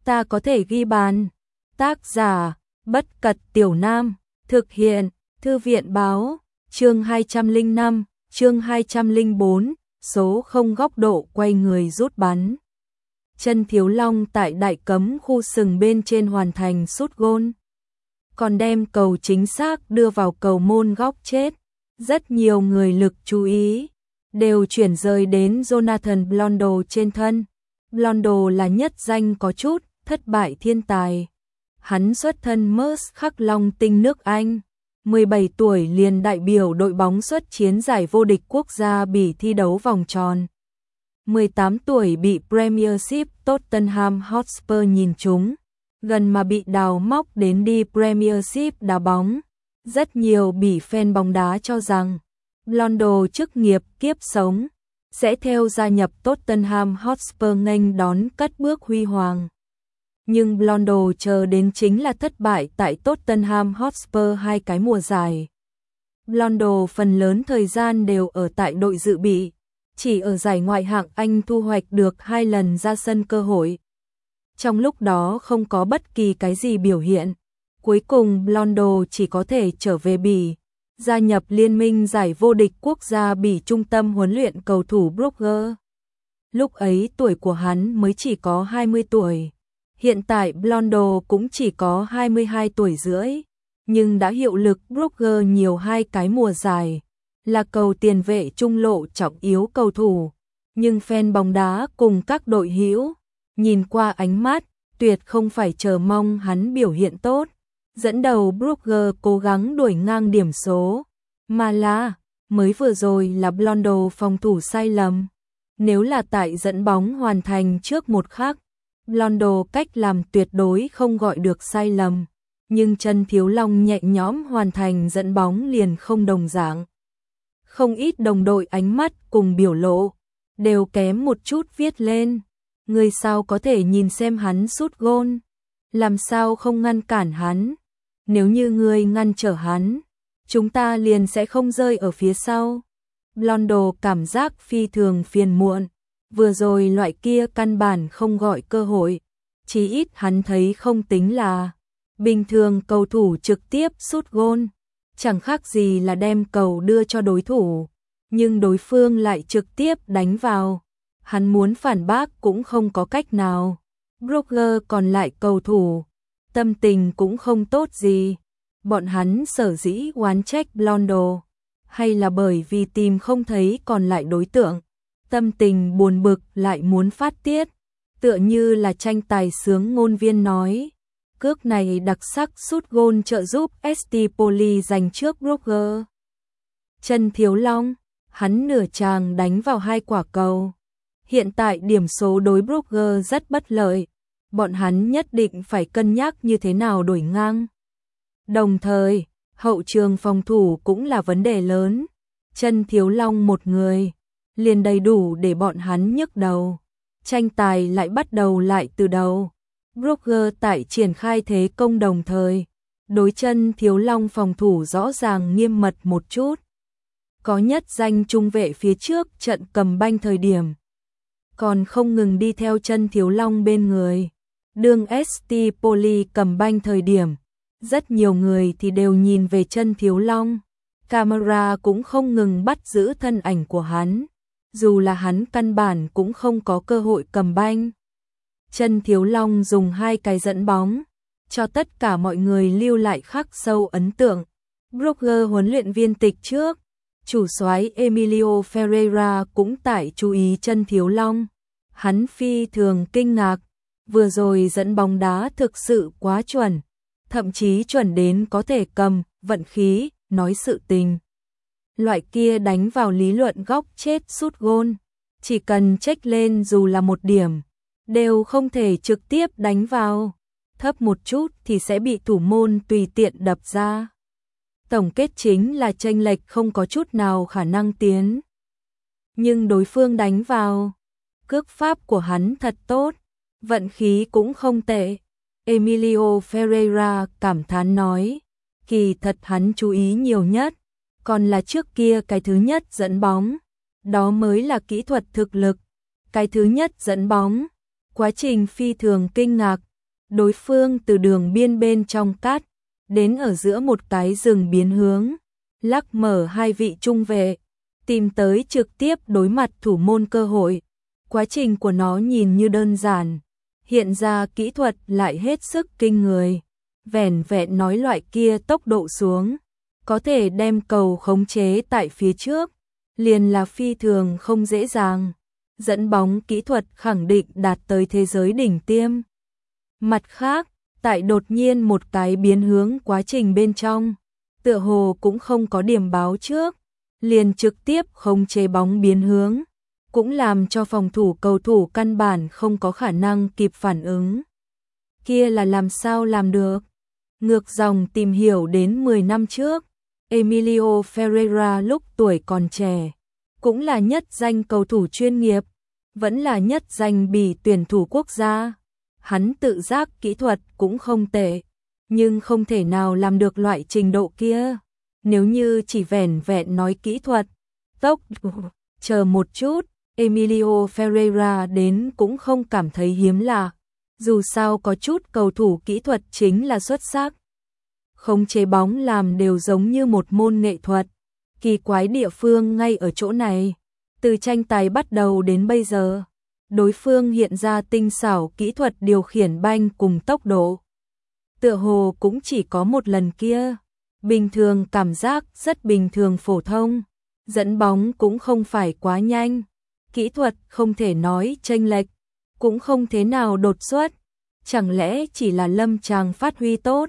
ta có thể ghi bàn. Tác giả, Bất Cật Tiểu Nam, thực hiện, Thư viện Báo, chương 205, chương 204, số 0 góc độ quay người rút bắn. Chân Thiếu Long tại đại cấm khu sừng bên trên hoàn thành sút gôn, còn đem cầu chính xác đưa vào cầu môn góc chết. Rất nhiều người lực chú ý đều chuyển rời đến Jonathan Blondo trên thân. Blondo là nhất danh có chút thất bại thiên tài. Hắn xuất thân Merse Khắc Long tinh nước Anh, 17 tuổi liền đại biểu đội bóng xuất chiến giải vô địch quốc gia Bỉ thi đấu vòng tròn. 18 tuổi bị Premiership Tottenham Hotspur nhìn trúng, gần mà bị đào móc đến đi Premiership đá bóng. Rất nhiều Bỉ fan bóng đá cho rằng Blondo chức nghiệp kiếp sống sẽ theo gia nhập Tottenham Hotspur nghênh đón cất bước huy hoàng. Nhưng Blondo chờ đến chính là thất bại tại Tottenham Hotspur 2 cái mùa giải. Blondo phần lớn thời gian đều ở tại đội dự bị, chỉ ở giải ngoại hạng Anh thu hoạch được 2 lần ra sân cơ hội. Trong lúc đó không có bất kỳ cái gì biểu hiện. Cuối cùng Blondo chỉ có thể trở về Bỉ, gia nhập liên minh giải vô địch quốc gia Bỉ trung tâm huấn luyện cầu thủ Brugge. Lúc ấy tuổi của hắn mới chỉ có 20 tuổi. Hiện tại Blondo cũng chỉ có 22 tuổi rưỡi, nhưng đã hiệu lực Brugge nhiều 2 cái mùa giải, là cầu tiền vệ trung lộ trọng yếu cầu thủ. Nhưng fan bóng đá cùng các đội hữu nhìn qua ánh mắt, tuyệt không phải chờ mong hắn biểu hiện tốt, dẫn đầu Brugge cố gắng đuổi ngang điểm số, mà là mới vừa rồi là Blondo phòng thủ sai lầm. Nếu là tại dẫn bóng hoàn thành trước một khắc, Blondo cách làm tuyệt đối không gọi được sai lầm, nhưng Chân Thiếu Long nhẹ nhõm hoàn thành dẫn bóng liền không đồng dạng. Không ít đồng đội ánh mắt cùng biểu lộ đều kém một chút viết lên, người sao có thể nhìn xem hắn sút gôn, làm sao không ngăn cản hắn, nếu như người ngăn trở hắn, chúng ta liền sẽ không rơi ở phía sau. Blondo cảm giác phi thường phiền muộn, vừa rồi loại kia căn bản không gọi cơ hội, chí ít hắn thấy không tính là bình thường cầu thủ trực tiếp sút gôn, chẳng khác gì là đem cầu đưa cho đối thủ, nhưng đối phương lại trực tiếp đánh vào, hắn muốn phản bác cũng không có cách nào. Brugge còn lại cầu thủ, tâm tình cũng không tốt gì, bọn hắn sở dĩ oán trách Blondo, hay là bởi vì tìm không thấy còn lại đối tượng, tâm tình buồn bực lại muốn phát tiết, tựa như là tranh tài sướng ngôn viên nói. Cước này đặc sắc sút gôn trợ giúp Stipoli giành trước Brugge. Chân Thiếu Long, hắn nửa chàng đánh vào 2 quả cầu. Hiện tại điểm số đối Brugge rất bất lợi, bọn hắn nhất định phải cân nhắc như thế nào đuổi ngang. Đồng thời, hậu trường phòng thủ cũng là vấn đề lớn. Chân Thiếu Long một người liền đầy đủ để bọn hắn nhức đầu. Tranh tài lại bắt đầu lại từ đầu. Brugge tại triển khai thế công đồng thời, đối Chân Thiếu Long phòng thủ rõ ràng nghiêm mật một chút. Có nhất danh trung vệ phía trước trận cầm banh thời điểm, còn không ngừng đi theo Chân Thiếu Long bên người. Đường Stipoli cầm banh thời điểm, rất nhiều người thì đều nhìn về Chân Thiếu Long. Camera cũng không ngừng bắt giữ thân ảnh của hắn, dù là hắn căn bản cũng không có cơ hội cầm banh. Chân Thiếu Long dùng 2 cái dẫn bóng, cho tất cả mọi người lưu lại khắc sâu ấn tượng. Brugge huấn luyện viên tịch trước, chủ soái Emilio Ferreira cũng tại chú ý Chân Thiếu Long. Hắn phi thường kinh ngạc, vừa rồi dẫn bóng đá thực sự quá chuẩn, thậm chí chuẩn đến có thể cầm, vận khí, nói sự tình. Loại kia đánh vào lý luận góc chết sút gôn, chỉ cần check lên dù là 1 điểm, đều không thể trực tiếp đánh vào, thấp một chút thì sẽ bị thủ môn tùy tiện đập ra. Tổng kết chính là chênh lệch không có chút nào khả năng tiến. Nhưng đối phương đánh vào, cước pháp của hắn thật tốt, vận khí cũng không tệ. Emilio Ferreira cảm thán nói, kỳ thật hắn chú ý nhiều nhất, còn là trước kia cái thứ nhất dẫn bóng, đó mới là kỹ thuật thực lực. Cái thứ nhất dẫn bóng, quá trình phi thường kinh ngạc, Đối phương từ đường biên bên trong cắt, đến ở giữa một cái rừng biến hướng, lắc mở hai vị trung vệ, tìm tới trực tiếp đối mặt thủ môn cơ hội. Quá trình của nó nhìn như đơn giản, hiện ra kỹ thuật lại hết sức kinh người. Vẻn vẹn nói loại kia tốc độ xuống, có thể đem cầu khống chế tại phía trước, liền là phi thường không dễ dàng. Dẫn bóng kỹ thuật khẳng định đạt tới thế giới đỉnh tiêm. Mặt khác, tại đột nhiên một cái biến hướng quá trình bên trong, tựa hồ cũng không có điểm báo trước, liền trực tiếp khống chế bóng biến hướng, cũng làm cho phòng thủ cầu thủ căn bản không có khả năng kịp phản ứng. Kia là làm sao làm được? Ngược dòng tìm hiểu đến 10 năm trước, Emilio Ferreira lúc tuổi còn trẻ, cũng là nhất danh cầu thủ chuyên nghiệp, vẫn là nhất danh Bỉ tuyển thủ quốc gia. Hắn tự giác kỹ thuật cũng không tệ, nhưng không thể nào làm được loại trình độ kia. Nếu như chỉ vẻn vẹn nói kỹ thuật, chờ một chút, Emilio Ferreira đến cũng không cảm thấy hiếm lạ. Dù sao có chút cầu thủ kỹ thuật chính là xuất sắc. Khống chế bóng làm đều giống như một môn nghệ thuật. Kỳ quái địa phương ngay ở chỗ này. Từ tranh tài bắt đầu đến bây giờ, đối phương hiện ra tinh xảo kỹ thuật điều khiển banh cùng tốc độ. Tựa hồ cũng chỉ có một lần kia. Bình thường cảm giác rất bình thường phổ thông. Dẫn bóng cũng không phải quá nhanh. Kỹ thuật không thể nói chênh lệch, cũng không thế nào đột xuất. Chẳng lẽ chỉ là lâm chàng phát huy tốt?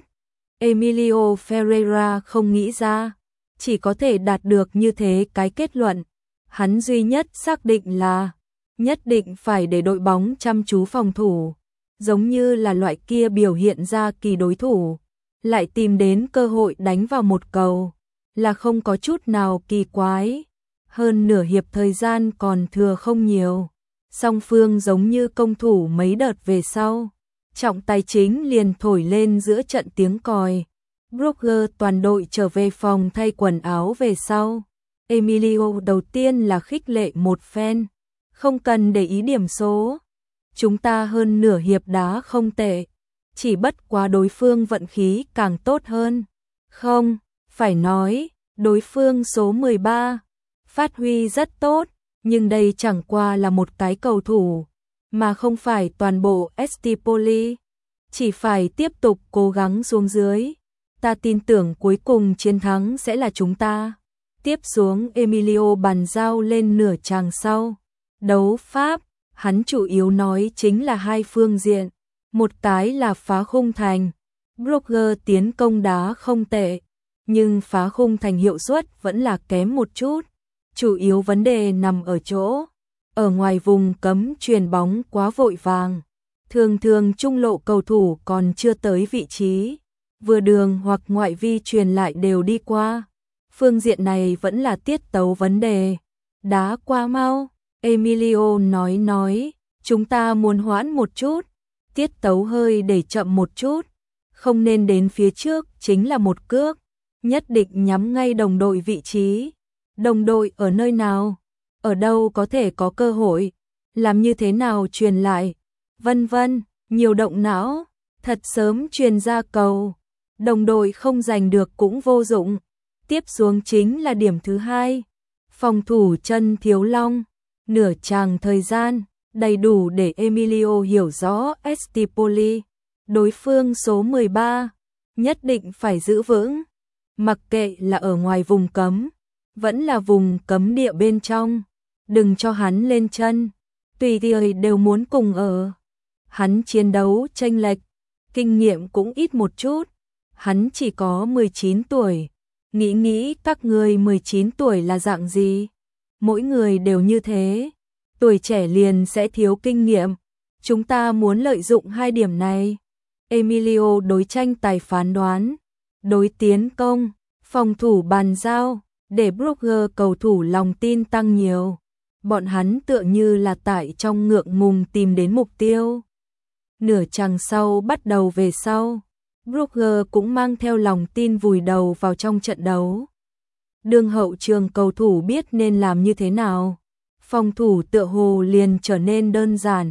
Emilio Ferreira không nghĩ ra, chỉ có thể đạt được như thế cái kết luận. Hắn duy nhất xác định là nhất định phải để đội bóng chăm chú phòng thủ, giống như là loại kia biểu hiện ra kỳ đối thủ, lại tìm đến cơ hội đánh vào một cầu, là không có chút nào kỳ quái. Hơn nửa hiệp thời gian còn thừa không nhiều, song phương giống như công thủ mấy đợt về sau, trọng tài chính liền thổi lên giữa trận tiếng còi. Brugge toàn đội trở về phòng thay quần áo về sau. Emilio đầu tiên là khích lệ một phen, không cần để ý điểm số. Chúng ta hơn nửa hiệp đá không tệ, chỉ bất quá đối phương vận khí càng tốt hơn. Không, phải nói, đối phương số 13, phát huy rất tốt, nhưng đây chẳng qua là một cái cầu thủ, mà không phải toàn bộ Estipoli. Chỉ phải tiếp tục cố gắng xuống dưới. Ta tin tưởng cuối cùng chiến thắng sẽ là chúng ta. Tiếp xuống Emilio bàn giao lên nửa chàng sau. Đấu pháp, hắn chủ yếu nói chính là hai phương diện. Một cái là phá khung thành. Brugge tiến công đá không tệ, nhưng phá khung thành hiệu suất vẫn là kém một chút. Chủ yếu vấn đề nằm ở chỗ, ở ngoài vùng cấm chuyền bóng quá vội vàng. Thường thường trung lộ cầu thủ còn chưa tới vị trí, vừa đường hoặc ngoại vi truyền lại đều đi qua. Phương diện này vẫn là tiết tấu vấn đề. Đá quá mau, Emilio nói, chúng ta muốn hoãn một chút, tiết tấu hơi để chậm một chút, không nên đến phía trước chính là một cước, nhất định nhắm ngay đồng đội vị trí. Đồng đội ở nơi nào? Ở đâu có thể có cơ hội? Làm như thế nào truyền lại? Vân vân, nhiều động não, thật sớm truyền ra cầu. Đồng đội không giành được cũng vô dụng. Tiếp xuống chính là điểm thứ hai. Phòng thủ chân thiếu long. Nửa chàng thời gian, đầy đủ để Emilio hiểu rõ Estipoli. Đối phương số 13, nhất định phải giữ vững. Mặc kệ là ở ngoài vùng cấm, vẫn là vùng cấm địa bên trong. Đừng cho hắn lên chân, tùy thời đều muốn cùng ở. Hắn chiến đấu chênh lệch, kinh nghiệm cũng ít một chút. Hắn chỉ có 19 tuổi. Nghĩ các người 19 tuổi là dạng gì? Mỗi người đều như thế. Tuổi trẻ liền sẽ thiếu kinh nghiệm. Chúng ta muốn lợi dụng hai điểm này. Emilio đối tranh tài phán đoán, đối tiến công, phòng thủ bàn giao, để Brugge cầu thủ lòng tin tăng nhiều. Bọn hắn tựa như là tại trong ngượng ngùng tìm đến mục tiêu. Nửa chặng sau bắt đầu về sau, Brugge cũng mang theo lòng tin vùi đầu vào trong trận đấu. Đương hậu trường cầu thủ biết nên làm như thế nào. Phòng thủ tựa hồ liền trở nên đơn giản.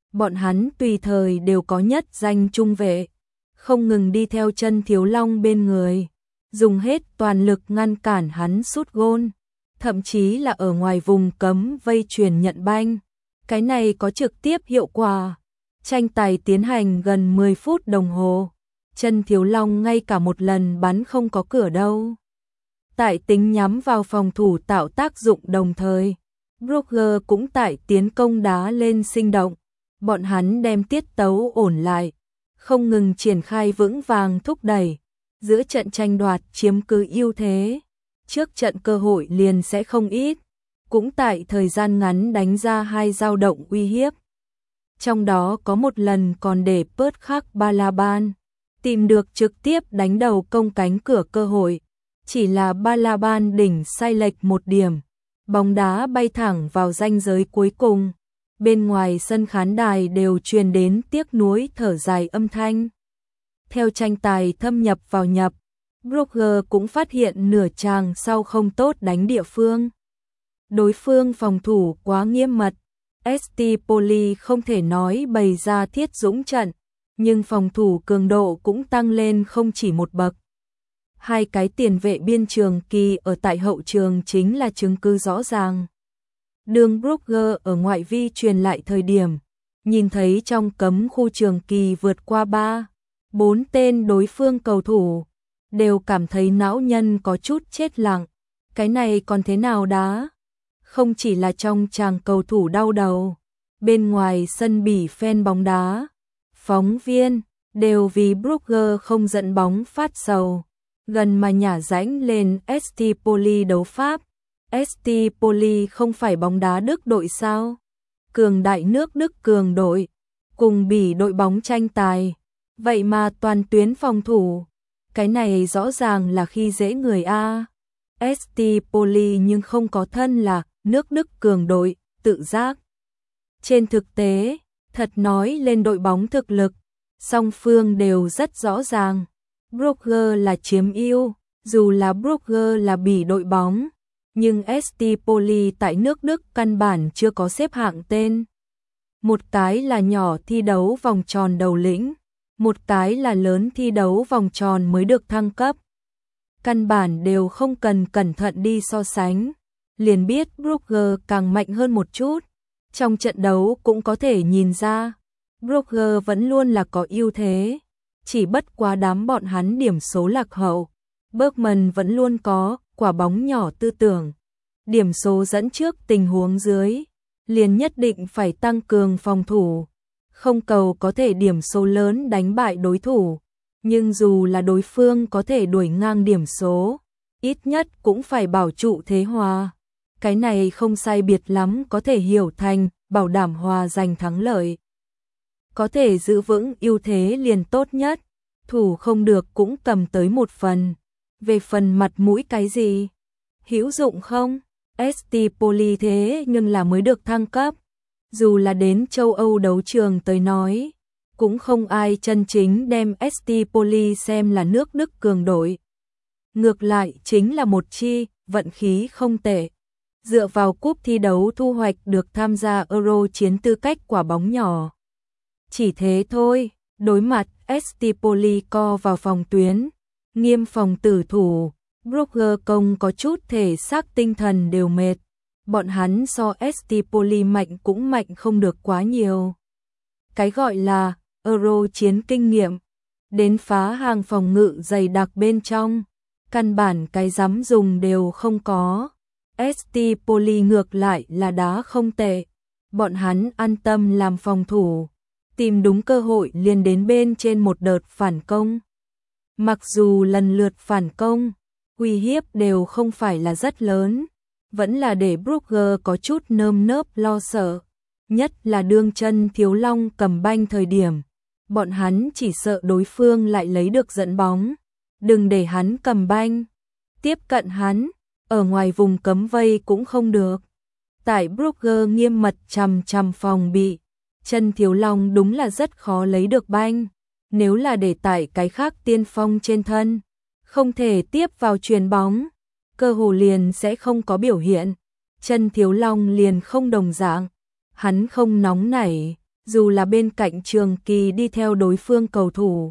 bọn hắn tùy thời đều có nhất danh trung vệ, không ngừng đi theo chân Thiếu Long bên người, dùng hết toàn lực ngăn cản hắn sút gôn, thậm chí là ở ngoài vùng cấm vây chuyền nhận banh. Cái này có trực tiếp hiệu quả. Tranh tài tiến hành gần 10 phút đồng hồ, chân Thiếu Long ngay cả một lần bắn không có cửa đâu. Tại tính nhắm vào phòng thủ tạo tác dụng đồng thời, Brugge cũng tại tiến công đá lên sinh động. Bọn hắn đem tiết tấu ổn lại, không ngừng triển khai vững vàng thúc đẩy, giữa trận tranh đoạt chiếm cứ ưu thế, trước trận cơ hội liền sẽ không ít, cũng tại thời gian ngắn đánh ra 2 dao động uy hiếp. Trong đó có một lần còn để Pớt Khắc Balaban tìm được trực tiếp đánh đầu công cánh cửa cơ hội, chỉ là Balaban đỉnh sai lệch một điểm, bóng đá bay thẳng vào ranh giới cuối cùng. Bên ngoài sân khán đài đều truyền đến tiếc nuối thở dài âm thanh. Theo tranh tài thâm nhập vào nhập, Brugge cũng phát hiện nửa chàng sau không tốt đánh địa phương. Đối phương phòng thủ quá nghiêm mật, ST Poli không thể nói bày ra thiết dũng trận, nhưng phòng thủ cường độ cũng tăng lên không chỉ một bậc. Hai cái tiền vệ biên Trường Kỳ ở tại hậu trường chính là chứng cứ rõ ràng. Đường Brugge ở ngoại vi truyền lại thời điểm, nhìn thấy trong cấm khu Trường Kỳ vượt qua 3-4 tên đối phương cầu thủ, đều cảm thấy não nhân có chút chết lặng. Cái này còn thế nào đá? Không chỉ là trong chàng cầu thủ đau đầu, bên ngoài sân bỉ fan bóng đá, phóng viên, đều vì Brugge không dẫn bóng phát sầu. Gần mà nhả rãnh lên ST Poli đấu Pháp. ST Poli không phải bóng đá Đức đội sao? Cường đại nước Đức cường đội, cùng bỉ đội bóng tranh tài. Vậy mà toàn tuyến phòng thủ. Cái này rõ ràng là khi dễ người A. ST Poli nhưng không có thân là nước Đức cường đội, tự giác. Trên thực tế, thật nói lên đội bóng thực lực, song phương đều rất rõ ràng. Brugge là chiếm ưu, dù là Brugge là bỉ đội bóng, nhưng ST Poli tại nước Đức căn bản chưa có xếp hạng tên. Một cái là nhỏ thi đấu vòng tròn đầu lĩnh, một cái là lớn thi đấu vòng tròn mới được thăng cấp. Căn bản đều không cần cẩn thận đi so sánh, liền biết Brugge càng mạnh hơn một chút. Trong trận đấu cũng có thể nhìn ra, Brugge vẫn luôn là có ưu thế, chỉ bất quá đám bọn hắn điểm số lạc hậu. Bergman vẫn luôn có quả bóng nhỏ tư tưởng, điểm số dẫn trước tình huống dưới, liền nhất định phải tăng cường phòng thủ, không cầu có thể điểm số lớn đánh bại đối thủ, nhưng dù là đối phương có thể đuổi ngang điểm số, ít nhất cũng phải bảo trụ thế hòa. Cái này không sai biệt lắm có thể hiểu thành bảo đảm hòa giành thắng lợi. Có thể giữ vững ưu thế liền tốt nhất, thủ không được cũng cầm tới một phần. Về phần mặt mũi cái gì? Hữu dụng không? ST Poli thế nhưng là mới được thăng cấp. Dù là đến châu Âu đấu trường tới nói, cũng không ai chân chính đem ST Poli xem là nước Đức cường đội. Ngược lại chính là một chi vận khí không tệ. Dựa vào cúp thi đấu thu hoạch được tham gia Euro chiến tư cách quả bóng nhỏ. Chỉ thế thôi, đối mặt ST Poli co vào phòng tuyến, nghiêm phòng tử thủ, Brugge công có chút thể xác tinh thần đều mệt. Bọn hắn so ST Poli mạnh cũng mạnh không được quá nhiều. Cái gọi là Euro chiến kinh nghiệm, đến phá hàng phòng ngự dày đặc bên trong, căn bản cái dám dùng đều không có. ST Poli ngược lại là đá không tệ, bọn hắn an tâm làm phòng thủ, tìm đúng cơ hội liền đến bên trên một đợt phản công. Mặc dù lần lượt phản công, uy hiếp đều không phải là rất lớn, vẫn là để Brugge có chút nơm nớp lo sợ, nhất là đương chân Thiếu Long cầm banh thời điểm, bọn hắn chỉ sợ đối phương lại lấy được dẫn bóng, đừng để hắn cầm banh, tiếp cận hắn, ở ngoài vùng cấm vây cũng không được. Tại Brugge nghiêm mật chằm chằm phòng bị, chân Thiếu Long đúng là rất khó lấy được banh, nếu là để tại cái khác tiên phong trên thân, không thể tiếp vào chuyền bóng, cơ hồ liền sẽ không có biểu hiện. Chân Thiếu Long liền không đồng dạng, hắn không nóng nảy, dù là bên cạnh Trường Kỳ đi theo đối phương cầu thủ.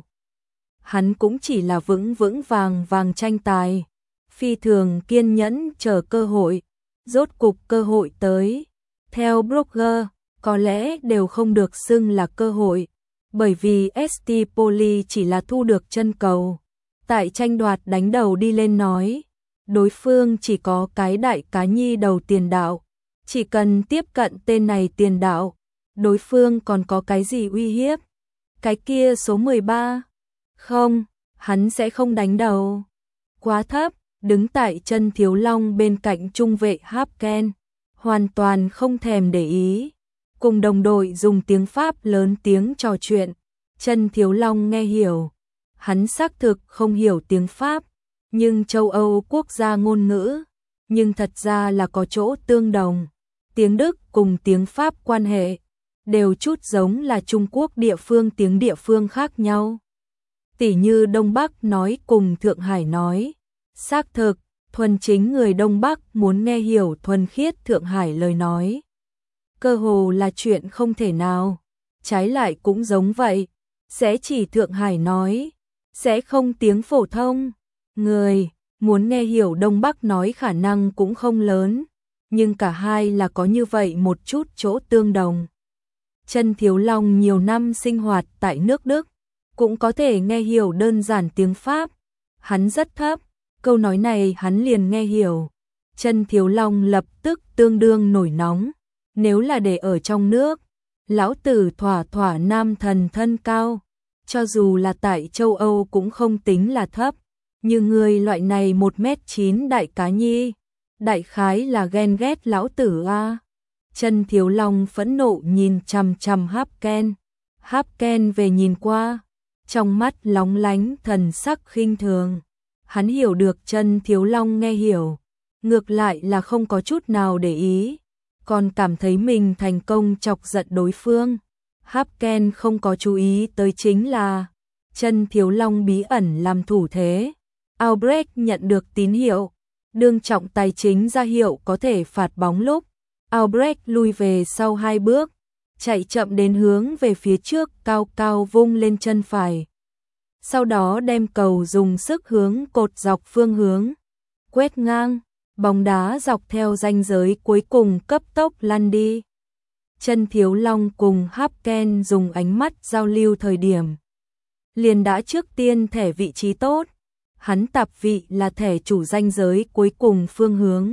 Hắn cũng chỉ là vững vững vàng vàng tranh tài, phi thường kiên nhẫn chờ cơ hội, rốt cục cơ hội tới. Theo blogger, có lẽ đều không được xưng là cơ hội, bởi vì ST Poli chỉ là thu được chân cầu. Tại tranh đoạt đánh đầu đi lên nói, đối phương chỉ có cái đại cá nhi đầu tiền đạo, chỉ cần tiếp cận tên này tiền đạo, đối phương còn có cái gì uy hiếp. Cái kia số 13, không, hắn sẽ không đánh đầu. Quá thấp, đứng tại chân Thiếu Long bên cạnh trung vệ Hapken, hoàn toàn không thèm để ý. Cùng đồng đội dùng tiếng Pháp lớn tiếng trò chuyện, chân Thiếu Long nghe hiểu. Hắn xác thực không hiểu tiếng Pháp, nhưng châu Âu quốc gia ngôn ngữ, nhưng thật ra là có chỗ tương đồng. Tiếng Đức cùng tiếng Pháp quan hệ, đều chút giống là Trung Quốc địa phương tiếng địa phương khác nhau. Tỉ như Đông Bắc nói cùng Thượng Hải nói, xác thực, thuần chính người Đông Bắc muốn nghe hiểu thuần khiết Thượng Hải lời nói. Cơ hồ là chuyện không thể nào, trái lại cũng giống vậy, sẽ chỉ Thượng Hải nói, sẽ không tiếng phổ thông. Người muốn nghe hiểu Đông Bắc nói khả năng cũng không lớn, nhưng cả hai là có như vậy một chút chỗ tương đồng. Chân Thiếu Long nhiều năm sinh hoạt tại nước Đức, cũng có thể nghe hiểu đơn giản tiếng Pháp. Hắn rất thấp, câu nói này hắn liền nghe hiểu. Chân Thiếu Long lập tức tương đương nổi nóng. Nếu là để ở trong nước, lão tử thỏa thỏa nam thần thân cao, cho dù là tại châu Âu cũng không tính là thấp. Như người loại này 1m9 đại cá nhi, đại khái là ghen ghét lão tử a. Chân Thiếu Long phẫn nộ nhìn chằm chằm Hapken. Hapken về nhìn qua, trong mắt lóng lánh thần sắc khinh thường. Hắn hiểu được chân Thiếu Long nghe hiểu, ngược lại là không có chút nào để ý, còn cảm thấy mình thành công chọc giận đối phương. Hapken không có chú ý tới chính là chân Thiếu Long bí ẩn làm thủ thế. Albrecht nhận được tín hiệu, đương trọng tài chính ra hiệu có thể phạt bóng lúc Albrecht lui về sau 2 bước, chạy chậm đến hướng về phía trước cao cao vung lên chân phải. Sau đó đem cầu dùng sức hướng cột dọc phương hướng, quét ngang, bóng đá dọc theo ranh giới cuối cùng cấp tốc lăn đi. Chân Thiếu Long cùng Hapken dùng ánh mắt giao lưu thời điểm, liền đã trước tiên thẻ vị trí tốt, hắn tạp vị là thẻ chủ ranh giới cuối cùng phương hướng.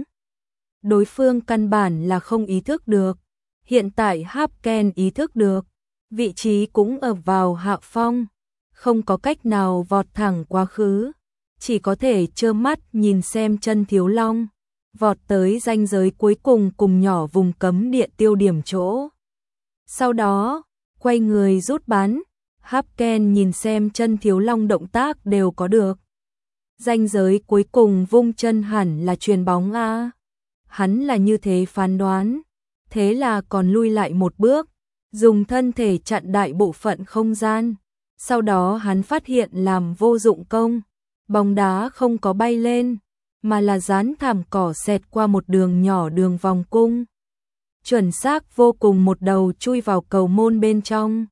Đối phương căn bản là không ý thức được, hiện tại Hapken ý thức được, vị trí cũng ở vào hạ phong, không có cách nào vọt thẳng quá khứ, chỉ có thể trơ mắt nhìn xem chân Thiếu Long vọt tới ranh giới cuối cùng cùng nhỏ vùng cấm địa tiêu điểm chỗ. Sau đó, quay người rút bắn, Hapken nhìn xem chân Thiếu Long động tác đều có được. Ranh giới cuối cùng vung chân hẳn là chuyền bóng a. Hắn là như thế phán đoán, thế là còn lui lại một bước, dùng thân thể chặn đại bộ phận không gian. Sau đó hắn phát hiện làm vô dụng công, bóng đá không có bay lên, mà là dán thảm cỏ xẹt qua một đường nhỏ đường vòng cung. Chuẩn xác vô cùng một đầu chui vào cầu môn bên trong.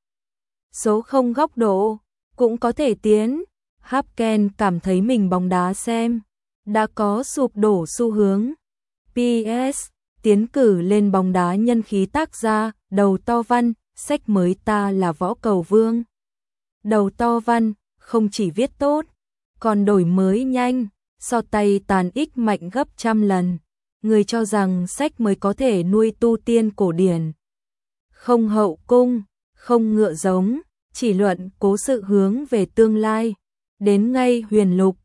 Số không góc độ, cũng có thể tiến. Hapken cảm thấy mình bóng đá xem đã có sụp đổ xu hướng. PS, tiến cử lên bóng đá nhân khí tác gia, Đầu To Văn, sách mới ta là võ cầu vương. Đầu To Văn, không chỉ viết tốt, còn đổi mới nhanh, so tay tàn ích mạnh gấp trăm lần. Người cho rằng sách mới có thể nuôi tu tiên cổ điển. Không hậu cung, không ngựa giống, chỉ luận cố sự hướng về tương lai. Đến ngay huyền lục,